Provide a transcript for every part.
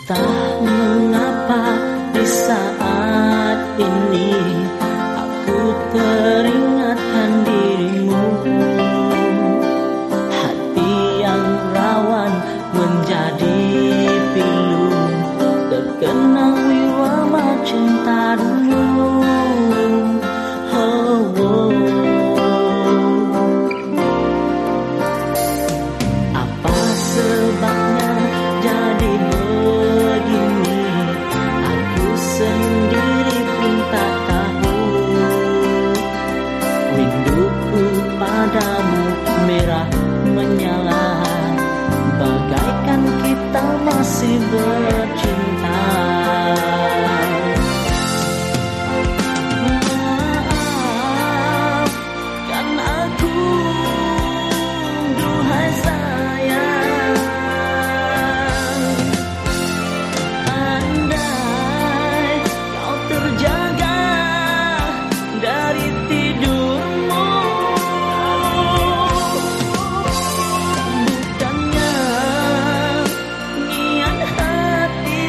Entah mengapa di saat ini aku teringatkan dirimu. Hati yang rawan menjadi pilu, terkenang wirama cinta dulu. Oh, oh. Apa sebabnya jadi begini? Aku sendiri pun tak tahu. Rinduku padamu merah menyala, bagaikan kita masih bercinta. Maafkan aku, duhai sayang. Andai kau terjaga dari tidurmu, bukannya niat hati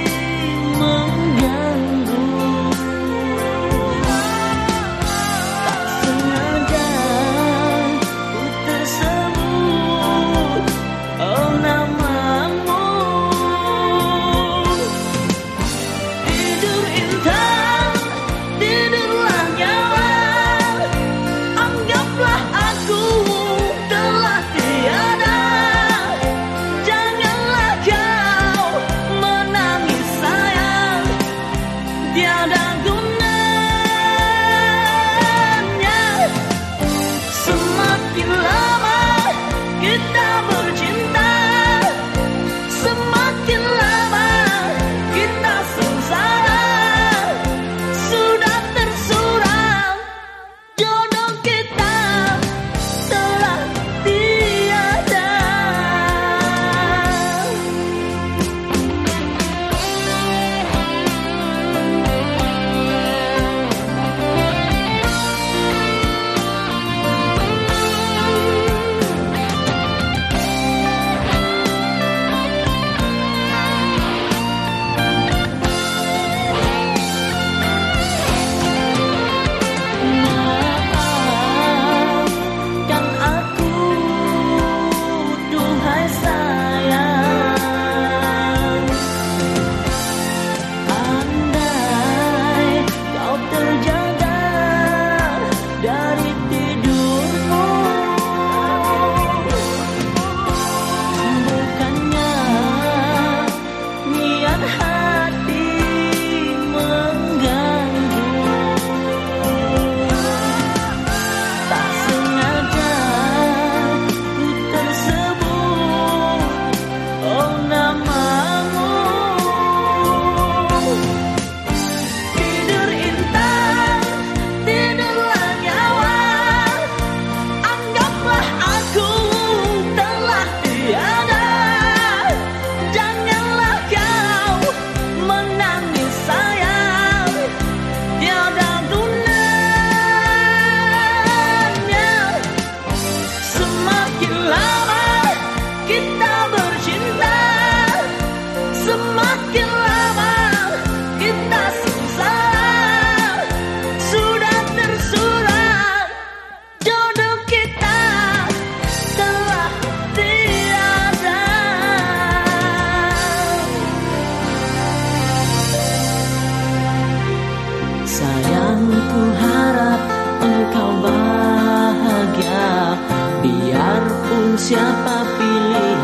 mengganggu. Tak sengaja ku tersebut oh namamu. Tidur intan, tidurlah nyawa, anggaplah aku telah tiada. Janganlah kau menangis sayang, tiada gunanya. Semakin lama kita bercinta, semakin lama kita sengsara. Sudah tersurat jodoh kita telah tiada. Maafkan aku, duhai sayang. Andai kau terjaga dari tidurmu, bukannya niat hati mengganggu. Tak sengaja ku tersebut oh namamu. Tidur intan, tidurlah nyawa, anggaplah aku telah tiada. Janganlah kau menangis sayang, tiada gunanya. Semakin lama kita bercinta, semakin lama kita sengsara. Sudah tersurat jodoh kita telah tiada. Sayangku harap engkau bahagia, biarpun siapa pilih